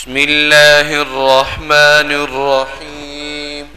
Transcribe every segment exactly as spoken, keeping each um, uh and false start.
بسم الله الرحمن الرحيم.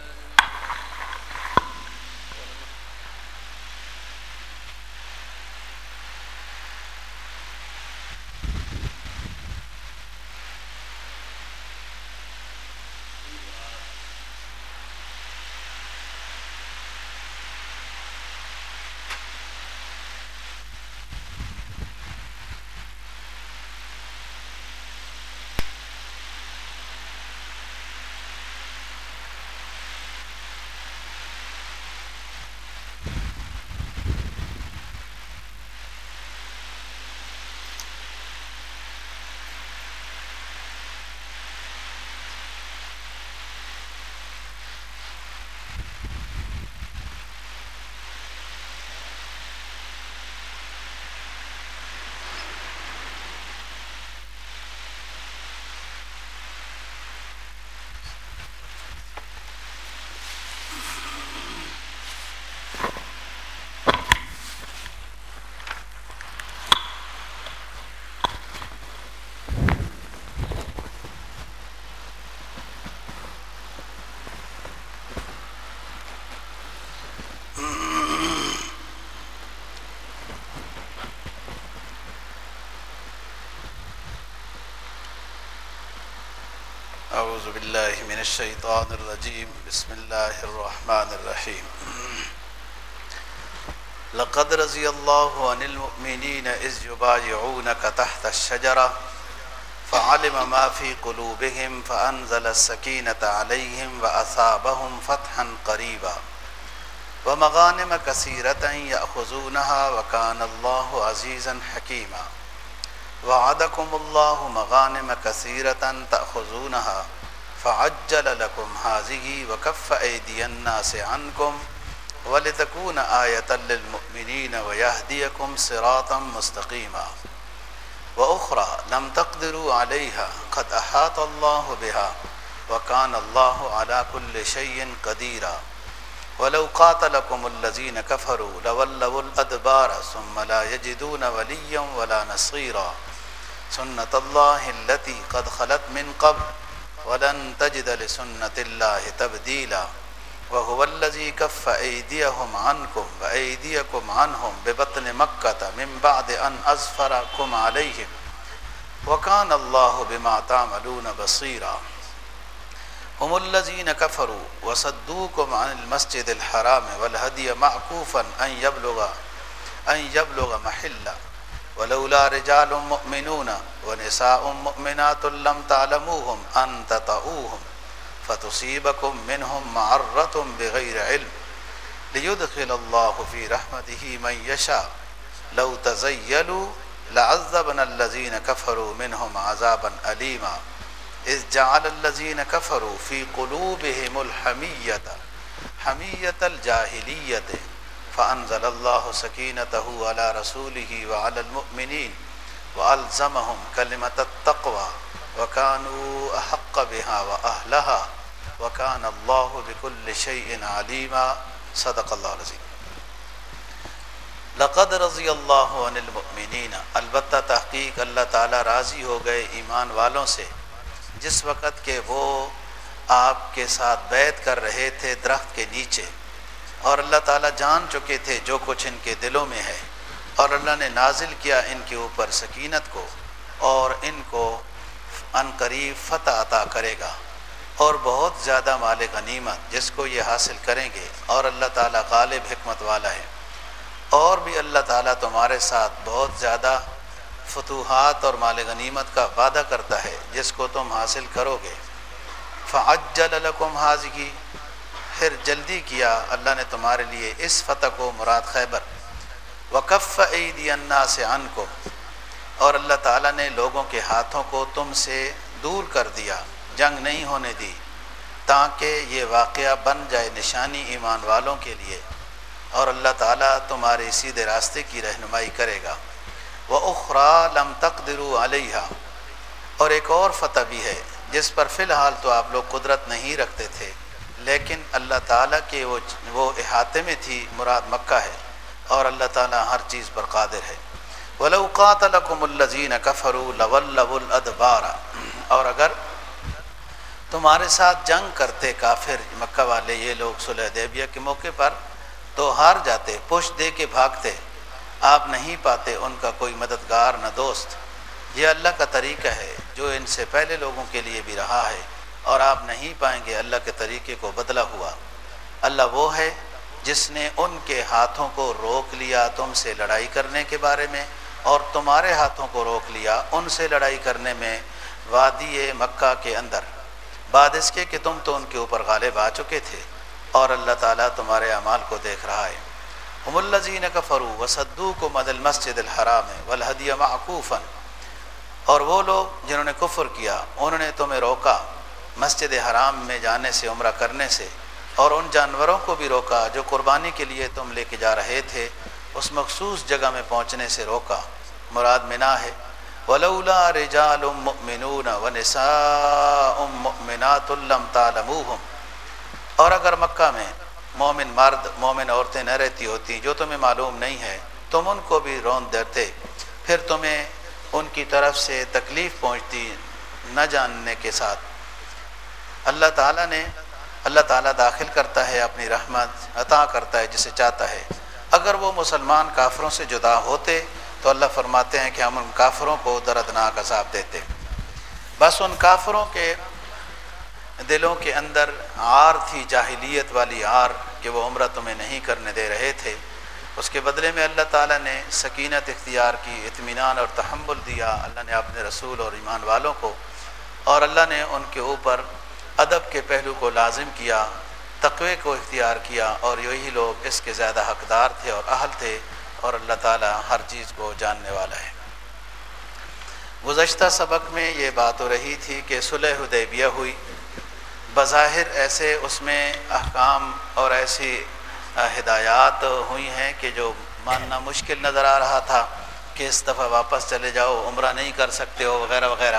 اعوذ باللہ من الشیطان الرجیم. بسم اللہ الرحمن الرحیم. لقد رضی اللہ عن المؤمنین اذ یبایعونک تحت الشجرہ فعلم ما فی قلوبہم فانزل السکینۃ علیہم واصابہم فتحا قریبا ومغانم کثیرۃ یأخذونہا وکان اللہ عزیزا حکیما. وعدکم اللہ مغانم کثیرۃ تأخذونہا فعجل لکم ہذہ وکف ایدی الناس عنکم ولتکون آیۃ للمؤمنین ویہدیکم صراطا مستقیما. واخری لم تقدروا علیہا قد احاط اللہ بہا وکان اللہ علی کل شیء قدیرا. ولو قاتلکم الذین کفروا لولوا الادبار ثم لا یجدون ولیا ولا نصیرا. سنت اللہ التي قد خلت من قبل ولن تجد لسنت اللہ تبدیلا. وهو الذي كف أيديهم عنكم وأيديكم عنهم ببطن مكة من بعد أن أظفركم عليهم وكان الله بما تعملون بصيرا. هم الذين كفروا وصدوكم عن المسجد الحرام والهدي معكوفا أن يبلغ أن يبلغ محله ولولا رجال مؤمنون ونساء مؤمنات لم تعلموهم أن تطؤوهم فتصيبكم منهم معرة بغير علم ليدخل الله في رحمته من يشاء. لو تزيلوا لعذبنا الذين كفروا منهم عذابا أليما. إذ جعل الذين كفروا في قلوبهم الحمية حمية الجاهلية فأنزل الله سكينته على رسوله وعلى المؤمنين وألزمهم كلمة التقوى وكانوا أحق بها وأهلها وكان الله بكل شيء عليما. صدق اللہ العظیم. لقد رضی اللہ عن المؤمنین، البتہ تحقیق اللہ تعالی راضی ہو گئے ایمان والوں سے جس وقت کہ وہ آپ کے ساتھ بیعت کر رہے تھے درخت کے نیچے، اور اللہ تعالیٰ جان چکے تھے جو کچھ ان کے دلوں میں ہے، اور اللہ نے نازل کیا ان کے اوپر سکینت کو اور ان کو ان قریب فتح عطا کرے گا اور بہت زیادہ مال غنیمت جس کو یہ حاصل کریں گے، اور اللہ تعالیٰ غالب حکمت والا ہے. اور بھی اللہ تعالیٰ تمہارے ساتھ بہت زیادہ فتوحات اور مال غنیمت کا وعدہ کرتا ہے جس کو تم حاصل کرو گے. فعجل لکم ہذہ، پھر جلدی کیا اللہ نے تمہارے لیے اس فتح کو، مراد خیبر. وکف ایدی الناس عنکم، اور اللہ تعالیٰ نے لوگوں کے ہاتھوں کو تم سے دور کر دیا، جنگ نہیں ہونے دی، تاکہ یہ واقعہ بن جائے نشانی ایمان والوں کے لیے، اور اللہ تعالیٰ تمہارے سیدھے راستے کی رہنمائی کرے گا. وَأُخْرَى لَمْ تَقْدِرُوا عَلَيْهَا، اور ایک اور فتح بھی ہے جس پر فی الحال تو آپ لوگ قدرت نہیں رکھتے تھے، لیکن اللہ تعالیٰ کے وہ وہ احاطے میں تھی، مراد مکہ ہے، اور اللہ تعالیٰ ہر چیز پر قادر ہے. وَلَوْ قَاتَلَكُمُ الَّذِينَ كَفَرُوا لَوَلَّوُا الْأَدْبَارَ، اور اگر تمہارے ساتھ جنگ کرتے کافر مکہ والے یہ لوگ صلح حدیبیہ کے موقع پر تو ہار جاتے، پشت دے کے بھاگتے، آپ نہیں پاتے ان کا کوئی مددگار نہ دوست۔ یہ اللہ کا طریقہ ہے جو ان سے پہلے لوگوں کے لیے بھی رہا ہے، اور آپ نہیں پائیں گے اللہ کے طریقے کو بدلا ہوا۔ اللہ وہ ہے جس نے ان کے ہاتھوں کو روک لیا تم سے لڑائی کرنے کے بارے میں، اور تمہارے ہاتھوں کو روک لیا ان سے لڑائی کرنے میں وادی مکہ کے اندر، بعد اس کے کہ تم تو ان کے اوپر غالب آ چکے تھے، اور اللہ تعالیٰ تمہارے اعمال کو دیکھ رہا ہے۔ ہم الذین کفروا وصدوکم عن المسجد الحرام والہدی معکوفا، اور وہ لوگ جنہوں نے کفر کیا انہوں نے تمہیں روکا مسجد حرام میں جانے سے، عمرہ کرنے سے، اور ان جانوروں کو بھی روکا جو قربانی کے لیے تم لے کے جا رہے تھے، اس مخصوص جگہ میں پہنچنے سے روکا، مراد منا ہے۔ وَلَوْلَا رِجَالٌ مُؤْمِنُونَ وَنِسَاءٌ مُؤْمِنَاتٌ لَمْ تَعْلَمُوهُمْ، اور اگر مکہ میں مومن مرد مومن عورتیں نہ رہتی ہوتی جو تمہیں معلوم نہیں ہے، تم ان کو بھی رون دیتے، پھر تمہیں ان کی طرف سے تکلیف پہنچتی نہ جاننے کے ساتھ۔ اللہ تعالیٰ نے اللہ تعالیٰ داخل کرتا ہے اپنی رحمت، عطا کرتا ہے جسے چاہتا ہے۔ اگر وہ مسلمان کافروں سے جدا ہوتے تو اللہ فرماتے ہیں کہ ہم ان کافروں کو دردناک عذاب دیتے۔ بس ان کافروں کے دلوں کے اندر عار تھی، جاہلیت والی عار، کہ وہ عمرہ تمہیں نہیں کرنے دے رہے تھے۔ اس کے بدلے میں اللہ تعالیٰ نے سکینت اختیار کی، اطمینان اور تحمل دیا اللہ نے اپنے رسول اور ایمان والوں کو، اور اللہ نے ان کے اوپر ادب کے پہلو کو لازم کیا، تقوی کو اختیار کیا، اور یہی لوگ اس کے زیادہ حقدار تھے اور اہل تھے، اور اللہ تعالیٰ ہر چیز کو جاننے والا ہے۔ گزشتہ سبق میں یہ بات ہو رہی تھی کہ صلح حدیبیہ ہوئی، بظاہر ایسے اس میں احکام اور ایسی ہدایات ہوئی ہیں کہ جو ماننا مشکل نظر آ رہا تھا کہ اس دفعہ واپس چلے جاؤ، عمرہ نہیں کر سکتے ہو وغیرہ وغیرہ۔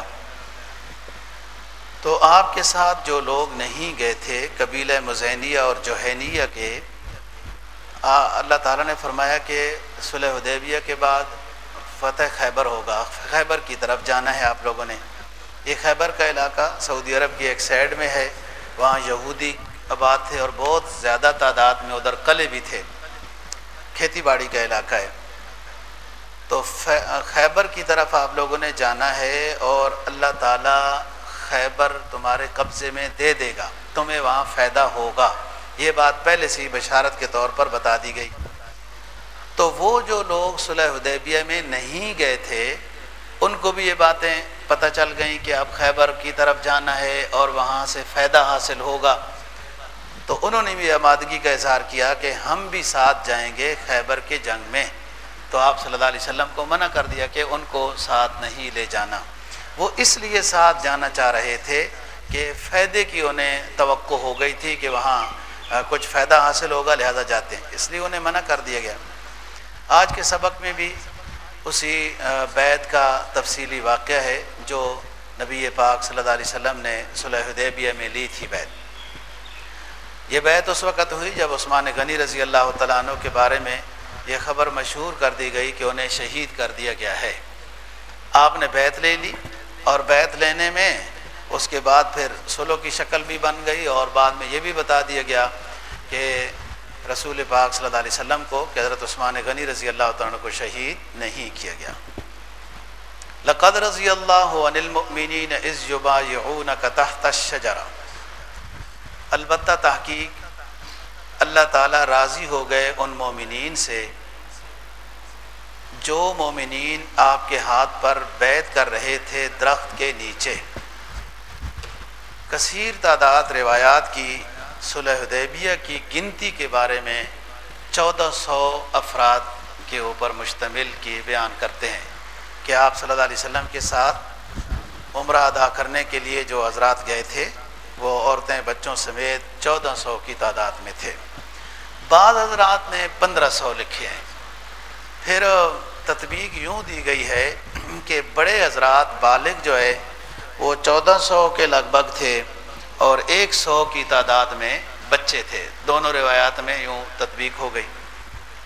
تو آپ کے ساتھ جو لوگ نہیں گئے تھے قبیلہ مزینیہ اور جوہینیہ کے، اللہ تعالیٰ نے فرمایا کہ صلح حدیبیہ کے بعد فتح خیبر ہوگا، خیبر کی طرف جانا ہے آپ لوگوں نے۔ یہ خیبر کا علاقہ سعودی عرب کی ایک سائڈ میں ہے، وہاں یہودی آباد تھے اور بہت زیادہ تعداد میں، ادھر قلعے بھی تھے، کھیتی باڑی کا علاقہ ہے۔ تو خیبر کی طرف آپ لوگوں نے جانا ہے، اور اللہ تعالیٰ خیبر تمہارے قبضے میں دے دے گا، تمہیں وہاں فائدہ ہوگا، یہ بات پہلے سے ہی بشارت کے طور پر بتا دی گئی۔ تو وہ جو لوگ صلح حدیبیہ میں نہیں گئے تھے ان کو بھی یہ باتیں پتہ چل گئیں کہ اب خیبر کی طرف جانا ہے اور وہاں سے فائدہ حاصل ہوگا، تو انہوں نے بھی آمادگی کا اظہار کیا کہ ہم بھی ساتھ جائیں گے خیبر کے جنگ میں۔ تو آپ صلی اللہ علیہ وسلم کو منع کر دیا کہ ان کو ساتھ نہیں لے جانا۔ وہ اس لیے ساتھ جانا چاہ رہے تھے کہ فائدے کی انہیں توقع ہو گئی تھی کہ وہاں کچھ فائدہ حاصل ہوگا، لہذا جاتے ہیں، اس لیے انہیں منع کر دیا گیا۔ آج کے سبق میں بھی اسی بیعت کا تفصیلی واقعہ ہے جو نبی پاک صلی اللہ علیہ وسلم نے صلح حدیبیہ میں لی تھی بیعت۔ یہ بیعت اس وقت ہوئی جب عثمان غنی رضی اللہ تعالیٰ عنہ کے بارے میں یہ خبر مشہور کر دی گئی کہ انہیں شہید کر دیا گیا ہے۔ آپ نے بیعت لے لی، اور بیعت لینے میں اس کے بعد پھر صلح کی شکل بھی بن گئی، اور بعد میں یہ بھی بتا دیا گیا کہ رسول پاک صلی اللہ علیہ وسلم کو کہ حضرت عثمان غنی رضی اللہ تعالیٰ عنہ کو شہید نہیں کیا گیا۔ لقد رضی اللہ عن المؤمنین اذ یبایعونک تحت الشجرہ، البتہ تحقیق اللہ تعالیٰ راضی ہو گئے ان مومنین سے جو مومنین آپ کے ہاتھ پر بیعت کر رہے تھے درخت کے نیچے۔ کثیر تعداد روایات کی صلح حدیبیہ کی گنتی کے بارے میں چودہ سو افراد کے اوپر مشتمل کی بیان کرتے ہیں کہ آپ صلی اللہ علیہ وسلم کے ساتھ عمرہ ادا کرنے کے لیے جو حضرات گئے تھے وہ عورتیں بچوں سمیت چودہ سو کی تعداد میں تھے۔ بعض حضرات نے پندرہ سو لکھے ہیں۔ پھر تطبیق یوں دی گئی ہے کہ بڑے حضرات بالغ جو ہے وہ چودہ سو کے لگ بھگ تھے، اور ایک سو کی تعداد میں بچے تھے۔ دونوں روایات میں یوں تطبیق ہو گئی۔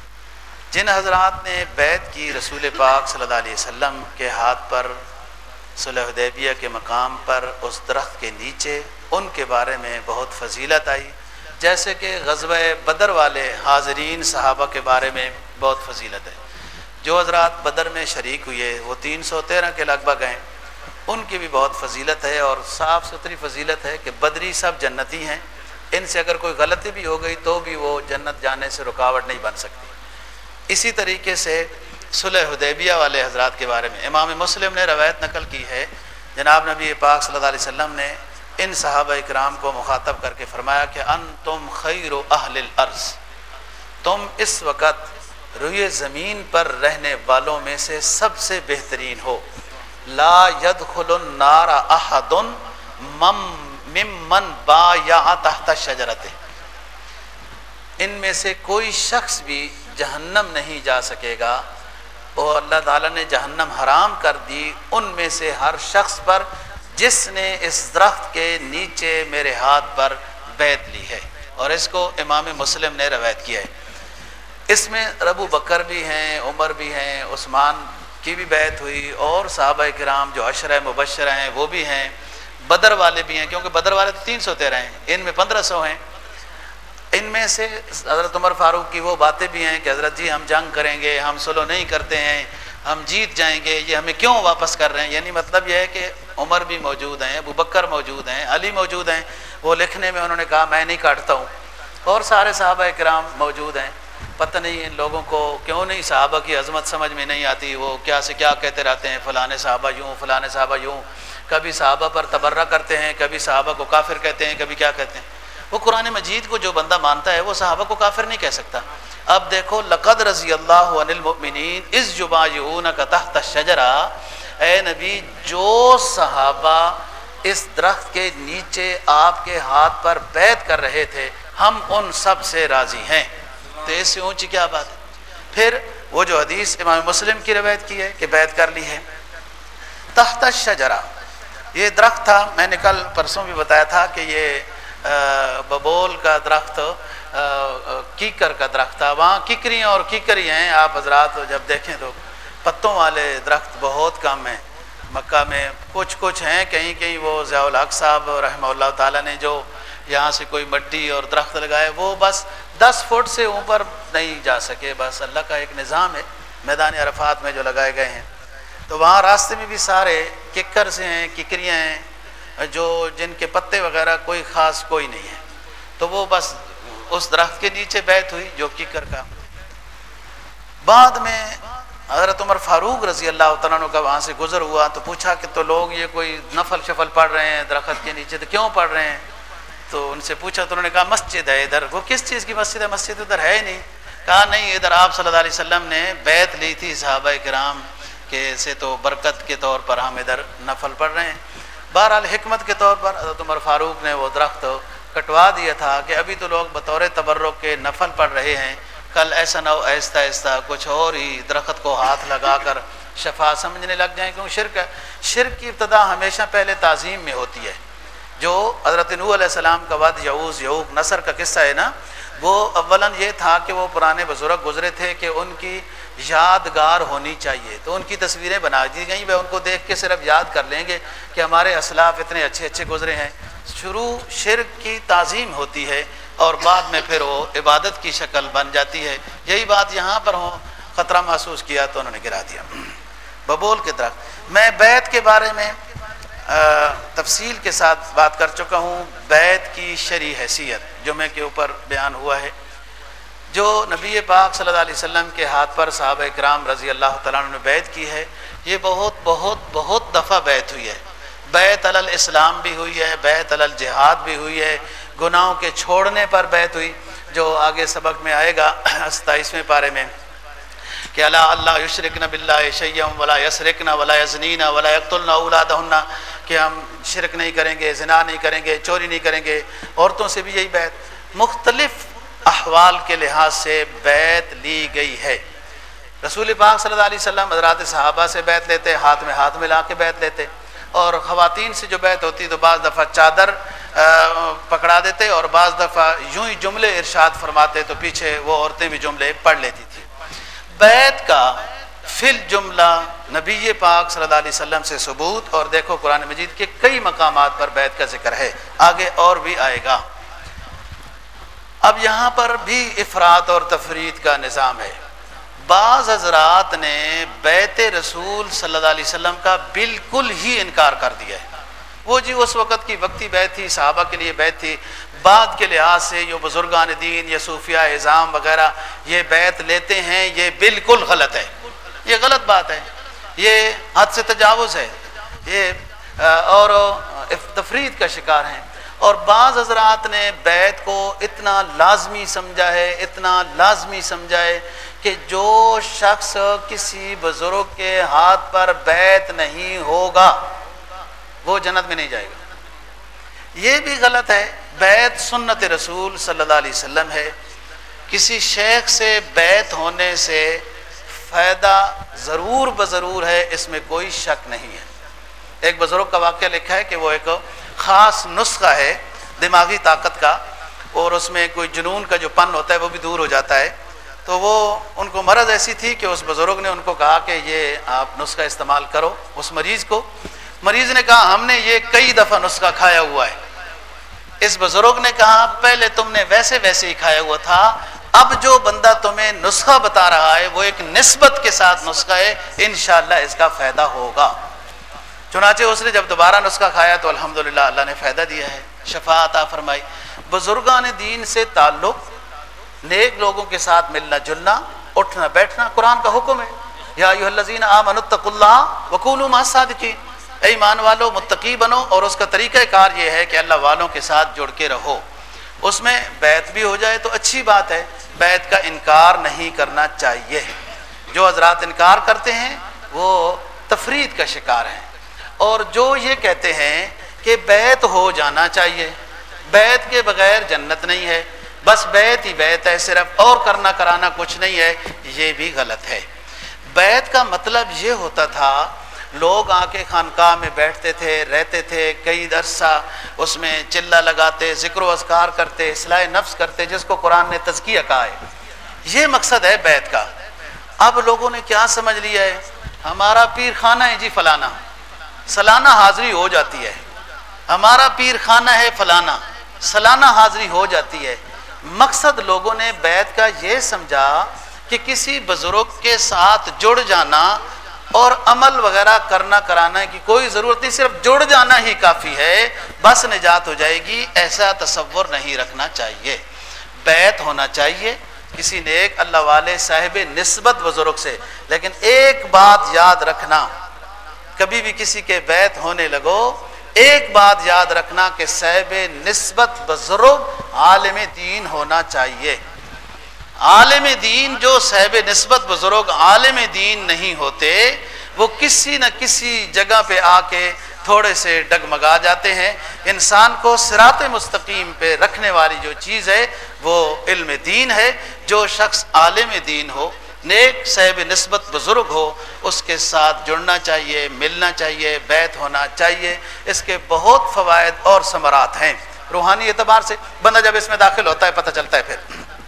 جن حضرات نے بیعت کی رسول پاک صلی اللہ علیہ وسلم کے ہاتھ پر صلح حدیبیہ کے مقام پر اس درخت کے نیچے ان کے بارے میں بہت فضیلت آئی، جیسے کہ غزوہ بدر والے حاضرین صحابہ کے بارے میں بہت فضیلت ہے۔ جو حضرات بدر میں شریک ہوئے وہ تین سو تیرہ کے لگ بھگ ہیں، ان کی بھی بہت فضیلت ہے، اور صاف ستھری فضیلت ہے کہ بدری سب جنتی ہیں، ان سے اگر کوئی غلطی بھی ہو گئی تو بھی وہ جنت جانے سے رکاوٹ نہیں بن سکتی۔ اسی طریقے سے صلح حدیبیہ والے حضرات کے بارے میں امام مسلم نے روایت نقل کی ہے، جناب نبی پاک صلی اللہ علیہ وسلم نے ان صحابہ اکرام کو مخاطب کر کے فرمایا کہ انتم خیر اہل الارض، تم اس وقت روئے زمین پر رہنے والوں میں سے سب سے بہترین ہو۔ لا يدخل النار احد ممن بايع تحت شجرۃ، ان میں سے کوئی شخص بھی جہنم نہیں جا سکے گا، اور اللہ تعالیٰ نے جہنم حرام کر دی ان میں سے ہر شخص پر جس نے اس درخت کے نیچے میرے ہاتھ پر بیعت لی ہے، اور اس کو امام مسلم نے روایت کیا ہے۔ اس میں ابو بکر بھی ہیں، عمر بھی ہیں، عثمان کی بھی بیعت ہوئی، اور صحابہ کرام جو عشرہ مبشرہ ہیں وہ بھی ہیں، بدر والے بھی ہیں، کیونکہ بدر والے تو تین سو تیرہ ہیں، ان میں پندرہ سو ہیں۔ ان میں سے حضرت عمر فاروق کی وہ باتیں بھی ہیں کہ حضرت جی ہم جنگ کریں گے، ہم صلح نہیں کرتے ہیں، ہم جیت جائیں گے، یہ ہمیں کیوں واپس کر رہے ہیں؟ یعنی مطلب یہ ہے کہ عمر بھی موجود ہیں، ابو بکر موجود ہیں، علی موجود ہیں، وہ لکھنے میں انہوں نے کہا میں نہیں کاٹتا ہوں، اور سارے صحابہ کرام موجود ہیں۔ پتہ نہیں ان لوگوں کو کیوں نہیں صحابہ کی عظمت سمجھ میں نہیں آتی، وہ کیا سے کیا کہتے رہتے ہیں، فلانے صحابہ یوں، فلانے صحابہ یوں، کبھی صحابہ پر تبرہ کرتے ہیں، کبھی صحابہ کو کافر کہتے ہیں، کبھی کیا کہتے ہیں۔ وہ قرآن مجید کو جو بندہ مانتا ہے وہ صحابہ کو کافر نہیں کہہ سکتا۔ اب دیکھو لقد رضی اللہ عن المؤمنین اذ یبایعونک تحت الشجرہ، اے نبی جو صحابہ اس درخت کے نیچے آپ کے ہاتھ پر بیعت کر رہے تھے ہم ان سب سے راضی ہیں، تو اس سے اونچی کیا بات ہے؟ پھر وہ جو حدیث امام مسلم کی روایت کی ہے کہ بیعت کر لی ہے تحت الشجرہ، یہ درخت تھا، میں نے کل پرسوں بھی بتایا تھا کہ یہ ببول کا درخت کیکر کا درخت تھا، وہاں ککریاں اور کیکری ہیں، آپ حضرات جب دیکھیں تو پتوں والے درخت بہت کم ہیں مکہ میں، کچھ کچھ ہیں، کہیں کہیں وہ ضیاء الحق صاحب رحمہ اللہ تعالیٰ نے جو یہاں سے کوئی مٹی اور درخت لگائے وہ بس دس فٹ سے اوپر نہیں جا سکے، بس اللہ کا ایک نظام ہے میدان عرفات میں جو لگائے گئے ہیں، تو وہاں راستے میں بھی سارے ککر سے ہیں، ککریاں ہیں جو جن کے پتے وغیرہ کوئی خاص کوئی نہیں ہے، تو وہ بس اس درخت کے نیچے بیعت ہوئی جو ککر کا۔ بعد میں حضرت عمر فاروق رضی اللہ تعالیٰ عنہ کا وہاں سے گزر ہوا تو پوچھا کہ تو لوگ یہ کوئی نفل شفل پڑھ رہے ہیں درخت کے نیچے، تو کیوں پڑھ رہے ہیں؟ تو ان سے پوچھا تو انہوں نے کہا مسجد ہے ادھر۔ وہ کس چیز کی مسجد ہے؟ مسجد ادھر ہے ہی نہیں۔ کہا نہیں، ادھر آپ صلی اللہ علیہ وسلم نے بیعت لی تھی صحابہ کرام کے سے، تو برکت کے طور پر ہم ادھر نفل پڑھ رہے ہیں۔ بہرحال حکمت کے طور پر حضرت عمر فاروق نے وہ درخت کٹوا دیا تھا کہ ابھی تو لوگ بطور تبرک کے نفل پڑھ رہے ہیں، کل ایسا نہ ہو آہستہ آہستہ کچھ اور ہی درخت کو ہاتھ لگا کر شفا سمجھنے لگ جائیں، کیونکہ شرک ہے۔ شرک کی ابتدا ہمیشہ پہلے تعظیم میں ہوتی ہے۔ جو حضرت نوح علیہ السلام کا ود یعوز یعوق نصر کا قصہ ہے نا، وہ اولاً یہ تھا کہ وہ پرانے بزرگ گزرے تھے کہ ان کی یادگار ہونی چاہیے، تو ان کی تصویریں بنا دی گئیں، وہ ان کو دیکھ کے صرف یاد کر لیں گے کہ ہمارے اسلاف اتنے اچھے اچھے گزرے ہیں۔ شروع شرک کی تعظیم ہوتی ہے اور بعد میں پھر وہ عبادت کی شکل بن جاتی ہے۔ یہی بات یہاں پر ہو، خطرہ محسوس کیا تو انہوں نے گرا دیا ببول کے درخت۔ میں بیعت کے بارے میں تفصیل کے ساتھ بات کر چکا ہوں، بیعت کی شرعی حیثیت جمعے کے اوپر بیان ہوا ہے۔ جو نبی پاک صلی اللہ علیہ وسلم کے ہاتھ پر صحابہ کرام رضی اللہ تعالیٰ عنہ نے بیعت کی ہے، یہ بہت بہت بہت دفعہ بیعت ہوئی ہے۔ بیعت علی الاسلام بھی ہوئی ہے، بیعت علی الجہاد بھی ہوئی ہے، گناہوں کے چھوڑنے پر بیعت ہوئی، جو آگے سبق میں آئے گا ستائیسویں پارے میں کہ الا اللہ یشرکن باللہ شیئا ولا یسرقن ولا یزنین ولا یقتلن اولادہن، کہ ہم شرک نہیں کریں گے، زنا نہیں کریں گے، چوری نہیں کریں گے۔ عورتوں سے بھی یہی بیعت مختلف احوال کے لحاظ سے بیعت لی گئی ہے۔ رسول پاک صلی اللہ علیہ وسلم حضرات صحابہ سے بیعت لیتے، ہاتھ میں ہاتھ ملا کے بیعت لیتے، اور خواتین سے جو بیعت ہوتی تو بعض دفعہ چادر پکڑا دیتے اور بعض دفعہ یوں ہی جملے ارشاد فرماتے تو پیچھے وہ عورتیں بھی جملے پڑھ لیتی تھی۔ بیعت کا فی الجملہ نبی پاک صلی اللہ علیہ وسلم سے ثبوت، اور دیکھو قرآن مجید کے کئی مقامات پر بیعت کا ذکر ہے، آگے اور بھی آئے گا۔ اب یہاں پر بھی افراط اور تفرید کا نظام ہے۔ بعض حضرات نے بیعت رسول صلی اللہ علیہ وسلم کا بالکل ہی انکار کر دیا ہے۔ وہ جی اس وقت کی وقتی بیعت تھی، صحابہ کے لیے بیعت تھی، بعد کے لحاظ سے جو بزرگان دین یا صوفیاء اعظام وغیرہ یہ بیعت لیتے ہیں، یہ بالکل غلط ہے، یہ غلط بات ہے، یہ حد سے تجاوز ہے، یہ اور تفرید کا شکار ہیں۔ اور بعض حضرات نے بیعت کو اتنا لازمی سمجھا ہے، اتنا لازمی سمجھا ہے کہ جو شخص کسی بزرگ کے ہاتھ پر بیعت نہیں ہوگا وہ جنت میں نہیں جائے گا۔ یہ بھی غلط ہے۔ بیعت سنت رسول صلی اللہ علیہ وسلم ہے۔ کسی شیخ سے بیعت ہونے سے فائدہ ضرور بضرور ہے، اس میں کوئی شک نہیں ہے۔ ایک بزرگ کا واقعہ لکھا ہے کہ وہ ایک خاص نسخہ ہے دماغی طاقت کا، اور اس میں کوئی جنون کا جو پن ہوتا ہے وہ بھی دور ہو جاتا ہے۔ تو وہ ان کو مرض ایسی تھی کہ اس بزرگ نے ان کو کہا کہ یہ آپ نسخہ استعمال کرو۔ اس مریض کو مریض نے کہا ہم نے یہ کئی دفعہ نسخہ کھایا ہوا ہے۔ اس بزرگ نے کہا پہلے تم نے ویسے ویسے ہی کھایا ہوا تھا، اب جو بندہ تمہیں نسخہ بتا رہا ہے وہ ایک نسبت کے ساتھ نسخہ ہے، انشاءاللہ اس کا فائدہ ہوگا۔ چنانچہ اس نے جب دوبارہ نسخہ کھایا تو الحمدللہ اللہ نے فائدہ دیا ہے، شفا عطا فرمائی۔ بزرگان دین سے تعلق، نیک لوگوں کے ساتھ ملنا جلنا، اٹھنا بیٹھنا قرآن کا حکم ہے۔ یا ایھا الذین آمنوا اتقوا اللہ وکونوا مع الصادقین، اے ایمان والو متقی بنو، اور اس کا طریقہ کار یہ ہے کہ اللہ والوں کے ساتھ جڑ کے رہو۔ اس میں بیعت بھی ہو جائے تو اچھی بات ہے، بیعت کا انکار نہیں کرنا چاہیے۔ جو حضرات انکار کرتے ہیں وہ تفرید کا شکار ہیں، اور جو یہ کہتے ہیں کہ بیعت ہو جانا چاہیے، بیعت کے بغیر جنت نہیں ہے، بس بیعت ہی بیعت ہے صرف، اور کرنا کرانا کچھ نہیں ہے، یہ بھی غلط ہے۔ بیعت کا مطلب یہ ہوتا تھا لوگ آ کے خانقاہ میں بیٹھتے تھے، رہتے تھے کئی عرصہ، اس میں چلہ لگاتے، ذکر و اذکار کرتے، اصلاح نفس کرتے، جس کو قرآن نے تزکیہ کہا ہے۔ یہ مقصد ہے بیعت کا۔ اب لوگوں نے کیا سمجھ لیا ہے، ہمارا پیر خانہ ہے جی فلانا، سالانہ حاضری ہو جاتی ہے، ہمارا پیر خانہ ہے فلانا، سالانہ حاضری ہو جاتی ہے۔ مقصد لوگوں نے بیعت کا یہ سمجھا کہ کسی بزرگ کے ساتھ جڑ جانا اور عمل وغیرہ کرنا کرانا کی کوئی ضرورت نہیں، صرف جڑ جانا ہی کافی ہے، بس نجات ہو جائے گی، ایسا تصور نہیں رکھنا چاہیے۔ بیعت ہونا چاہیے کسی نیک اللہ والے صاحب نسبت بزرگ سے، لیکن ایک بات یاد رکھنا، کبھی بھی کسی کے بیعت ہونے لگو، ایک بات یاد رکھنا کہ صاحب نسبت بزرگ عالم دین ہونا چاہیے۔ عالم دین جو صاحب نسبت بزرگ عالم دین نہیں ہوتے، وہ کسی نہ کسی جگہ پہ آ کے تھوڑے سے ڈگمگا جاتے ہیں۔ انسان کو صراط مستقیم پہ رکھنے والی جو چیز ہے وہ علم دین ہے۔ جو شخص عالم دین ہو، نیک صاحب نسبت بزرگ ہو، اس کے ساتھ جڑنا چاہیے، ملنا چاہیے، بیعت ہونا چاہیے۔ اس کے بہت فوائد اور ثمرات ہیں روحانی اعتبار سے۔ بندہ جب اس میں داخل ہوتا ہے پتہ چلتا ہے۔ پھر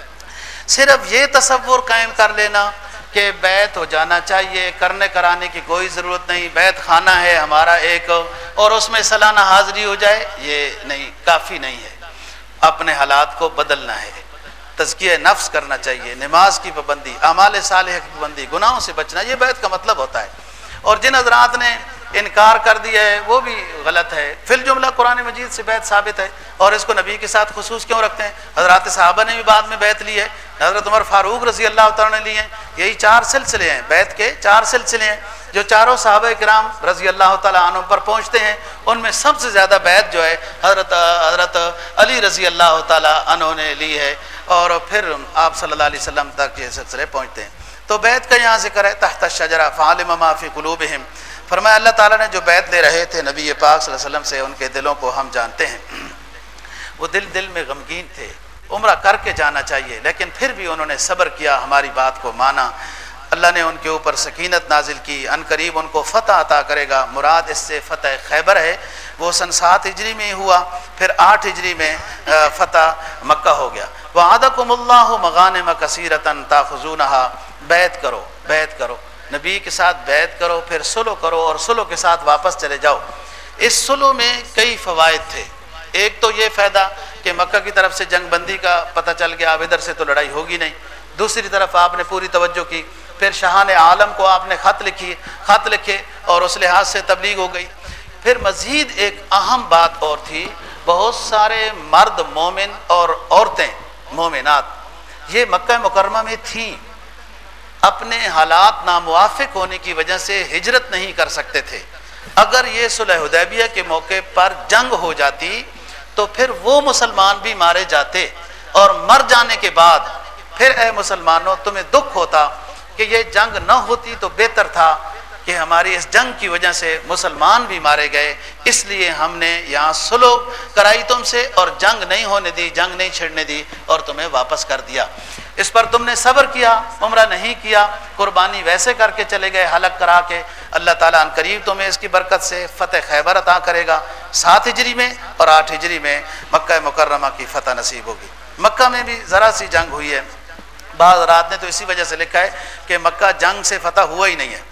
صرف یہ تصور قائم کر لینا کہ بیعت ہو جانا چاہیے، کرنے کرانے کی کوئی ضرورت نہیں، بیعت خانہ ہے ہمارا ایک اور اس میں سالانہ حاضری ہو جائے، یہ نہیں، کافی نہیں ہے۔ اپنے حالات کو بدلنا ہے، تزکیہ نفس کرنا چاہیے، نماز کی پابندی، اعمال صالحہ کی پابندی، گناہوں سے بچنا، یہ بیعت کا مطلب ہوتا ہے۔ اور جن حضرات نے انکار کر دیا ہے وہ بھی غلط ہے۔ فی الجملہ قرآن مجید سے بیعت ثابت ہے، اور اس کو نبی کے ساتھ خصوص کیوں رکھتے ہیں؟ حضرات صحابہ نے بھی بعد میں بیعت لی ہے، حضرت عمر فاروق رضی اللہ تعالیٰ نے لی ہیں۔ یہی چار سلسلے ہیں بیعت کے، چار سلسلے ہیں جو چاروں صحابہ کرام رضی اللہ تعالیٰ عنہ پر پہنچتے ہیں۔ ان میں سب سے زیادہ بیعت جو ہے حضرت حضرت علی رضی اللہ تعالیٰ عنہ نے لی ہے، اور پھر آپ صلی اللہ علیہ وسلم تک یہ سلسلے پہنچتے ہیں۔ تو بیعت کا یہاں ذکر ہے، تحت الشجرہ فعلم ما فی قلوبہم، فرمایا اللہ تعالیٰ نے جو بیعت لے رہے تھے نبی پاک صلی اللہ علیہ وسلم سے، ان کے دلوں کو ہم جانتے ہیں۔ وہ دل دل میں غمگین تھے، عمرہ کر کے جانا چاہیے، لیکن پھر بھی انہوں نے صبر کیا، ہماری بات کو مانا۔ اللہ نے ان کے اوپر سکینت نازل کی، ان قریب ان کو فتح عطا کرے گا۔ مراد اس سے فتح خیبر ہے، وہ سن سات ہجری میں ہوا، پھر آٹھ ہجری میں فتح مکہ ہو گیا۔ وعدکم اللہ مغانم کثیرۃ تاخذونہا، بیعت کرو بیعت کرو نبی کے ساتھ بیعت کرو، پھر صلح کرو اور صلح کے ساتھ واپس چلے جاؤ۔ اس صلح میں کئی فوائد تھے۔ ایک تو یہ فائدہ کہ مکہ کی طرف سے جنگ بندی کا پتہ چل گیا، اب ادھر سے تو لڑائی ہوگی نہیں۔ دوسری طرف آپ نے پوری توجہ کی، پھر شاہان عالم کو آپ نے خط لکھی خط لکھے اور اس لحاظ سے تبلیغ ہو گئی۔ پھر مزید ایک اہم بات اور تھی، بہت سارے مرد مومن اور عورتیں مومنات یہ مکہ مکرمہ میں تھیں، اپنے حالات ناموافق ہونے کی وجہ سے ہجرت نہیں کر سکتے تھے۔ اگر یہ صلح حدیبیہ کے موقع پر جنگ ہو جاتی تو پھر وہ مسلمان بھی مارے جاتے، اور مر جانے کے بعد پھر اے مسلمانوں تمہیں دکھ ہوتا کہ یہ جنگ نہ ہوتی تو بہتر تھا کہ ہماری اس جنگ کی وجہ سے مسلمان بھی مارے گئے، اس لیے ہم نے یہاں صلح کرائی تم سے اور جنگ نہیں ہونے دی، جنگ نہیں چھڑنے دی اور تمہیں واپس کر دیا۔ اس پر تم نے صبر کیا، عمرہ نہیں کیا، قربانی ویسے کر کے چلے گئے حلق کرا کے۔ اللہ تعالیٰ ان قریب تمہیں اس کی برکت سے فتح خیبر عطا کرے گا، سات ہجری میں اور آٹھ ہجری میں مکہ مکرمہ کی فتح نصیب ہوگی۔ مکہ میں بھی ذرا سی جنگ ہوئی ہے، بعض رات نے تو اسی وجہ سے لکھا ہے کہ مکہ جنگ سے فتح ہوا ہی نہیں ہے۔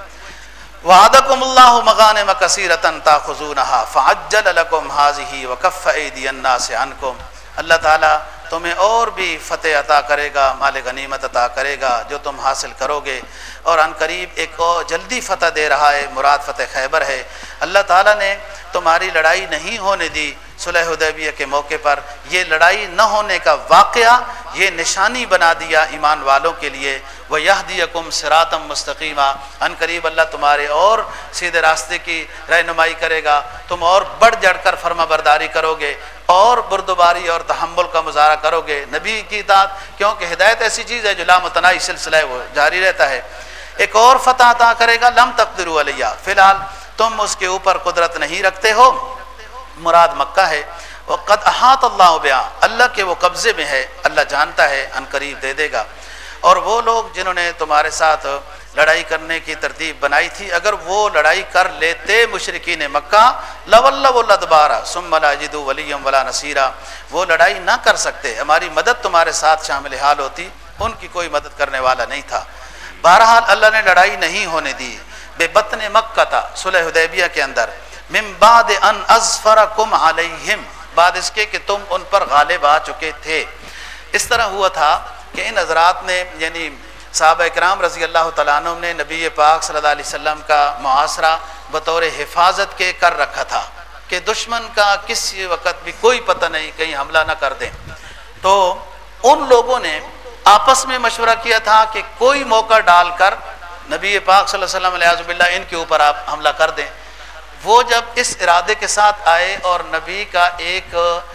وعدکم اللہ مغانم کثیرۃ تاخذونھا فعجل لکم ھذہ وکف ایدی الناس عنکم۔ اللہ تعالیٰ تمہیں اور بھی فتح عطا کرے گا، مال غنیمت عطا کرے گا جو تم حاصل کرو گے، اور ان قریب ایک اور جلدی فتح دے رہا ہے، مراد فتح خیبر ہے۔ اللہ تعالیٰ نے تمہاری لڑائی نہیں ہونے دی صلح حدیبیہ کے موقع پر، یہ لڑائی نہ ہونے کا واقعہ یہ نشانی بنا دیا ایمان والوں کے لیے۔ وَيَهْدِيَكُمْ صِرَاطًا مُسْتَقِيمًا، ان قریب اللہ تمہارے اور سیدھے راستے کی رہنمائی کرے گا، تم اور بڑھ چڑھ کر فرما برداری کرو گے اور بردباری اور تحمل کا مظاہرہ کرو گے، نبی کی اطاعت، کیونکہ ہدایت ایسی چیز ہے جو لامتناہی سلسلہ ہے، وہ جاری رہتا ہے۔ ایک اور فتح عطا کرے گا، لم تقدروا علیہ، فی الحال تم اس کے اوپر قدرت نہیں رکھتے ہو، مراد مکہ ہے۔ وقد احاط اللہ بہا، اللہ کے وہ قبضے میں ہے، اللہ جانتا ہے، ان قریب دے دے گا۔ اور وہ لوگ جنہوں نے تمہارے ساتھ لڑائی کرنے کی ترتیب بنائی تھی، اگر وہ لڑائی کر لیتے مشرکین مکہ، لولوا الادبار ثم لا یجدوا ولیا ولا نصیرا، وہ لڑائی نہ کر سکتے، ہماری مدد تمہارے ساتھ شامل حال ہوتی، ان کی کوئی مدد کرنے والا نہیں تھا۔ بہرحال اللہ نے لڑائی نہیں ہونے دی۔ بے بطن مکہ تھا صلح حدیبیہ کے اندر، من بعد ان اظفرکم علیہم، بعد اس کے کہ تم ان پر غالب آ چکے تھے۔ اس طرح ہوا تھا کہ ان حضرات نے یعنی صحابہ اکرام رضی اللہ تعالیٰ عنہ نے نبی پاک صلی اللہ علیہ وسلم کا معاصرہ بطور حفاظت کے کر رکھا تھا کہ دشمن کا کسی وقت بھی کوئی پتہ نہیں، کہیں حملہ نہ کر دیں۔ تو ان لوگوں نے آپس میں مشورہ کیا تھا کہ کوئی موقع ڈال کر نبی پاک صلی اللہ علیہ وسلم علیہ باللہ ان کے اوپر آپ حملہ کر دیں۔ وہ جب اس ارادے کے ساتھ آئے اور نبی کا ایک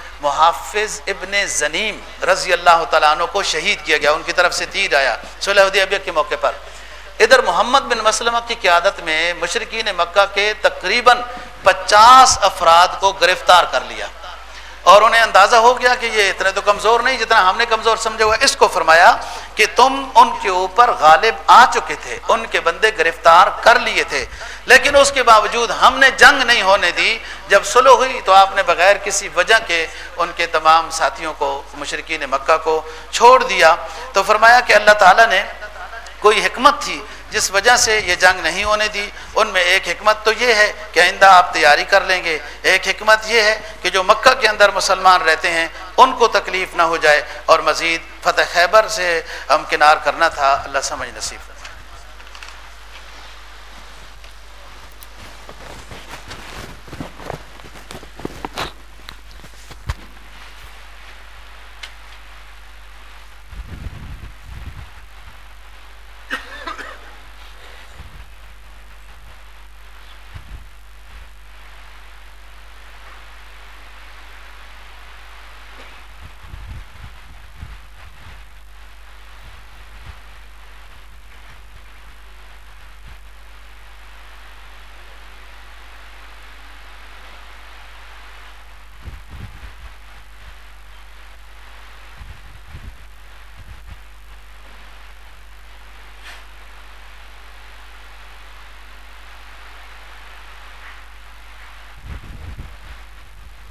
محافظ ابن زنیم رضی اللہ تعالیٰ عنہ کو شہید کیا گیا، ان کی طرف سے تیر آیا صلح حدیبیہ کے موقع پر۔ ادھر محمد بن مسلمہ کی قیادت میں مشرکین مکہ کے تقریباً پچاس افراد کو گرفتار کر لیا، اور انہیں اندازہ ہو گیا کہ یہ اتنے تو کمزور نہیں جتنا ہم نے کمزور سمجھا ہوا۔ اس کو فرمایا کہ تم ان کے اوپر غالب آ چکے تھے، ان کے بندے گرفتار کر لیے تھے، لیکن اس کے باوجود ہم نے جنگ نہیں ہونے دی۔ جب صلح ہوئی تو آپ نے بغیر کسی وجہ کے ان کے تمام ساتھیوں کو، مشرکین مکہ کو چھوڑ دیا۔ تو فرمایا کہ اللہ تعالیٰ نے کوئی حکمت تھی جس وجہ سے یہ جنگ نہیں ہونے دی۔ ان میں ایک حکمت تو یہ ہے کہ آئندہ آپ تیاری کر لیں گے، ایک حکمت یہ ہے کہ جو مکہ کے اندر مسلمان رہتے ہیں ان کو تکلیف نہ ہو جائے، اور مزید فتح خیبر سے ہمکنار کرنا تھا۔ اللہ سمجھ نصیب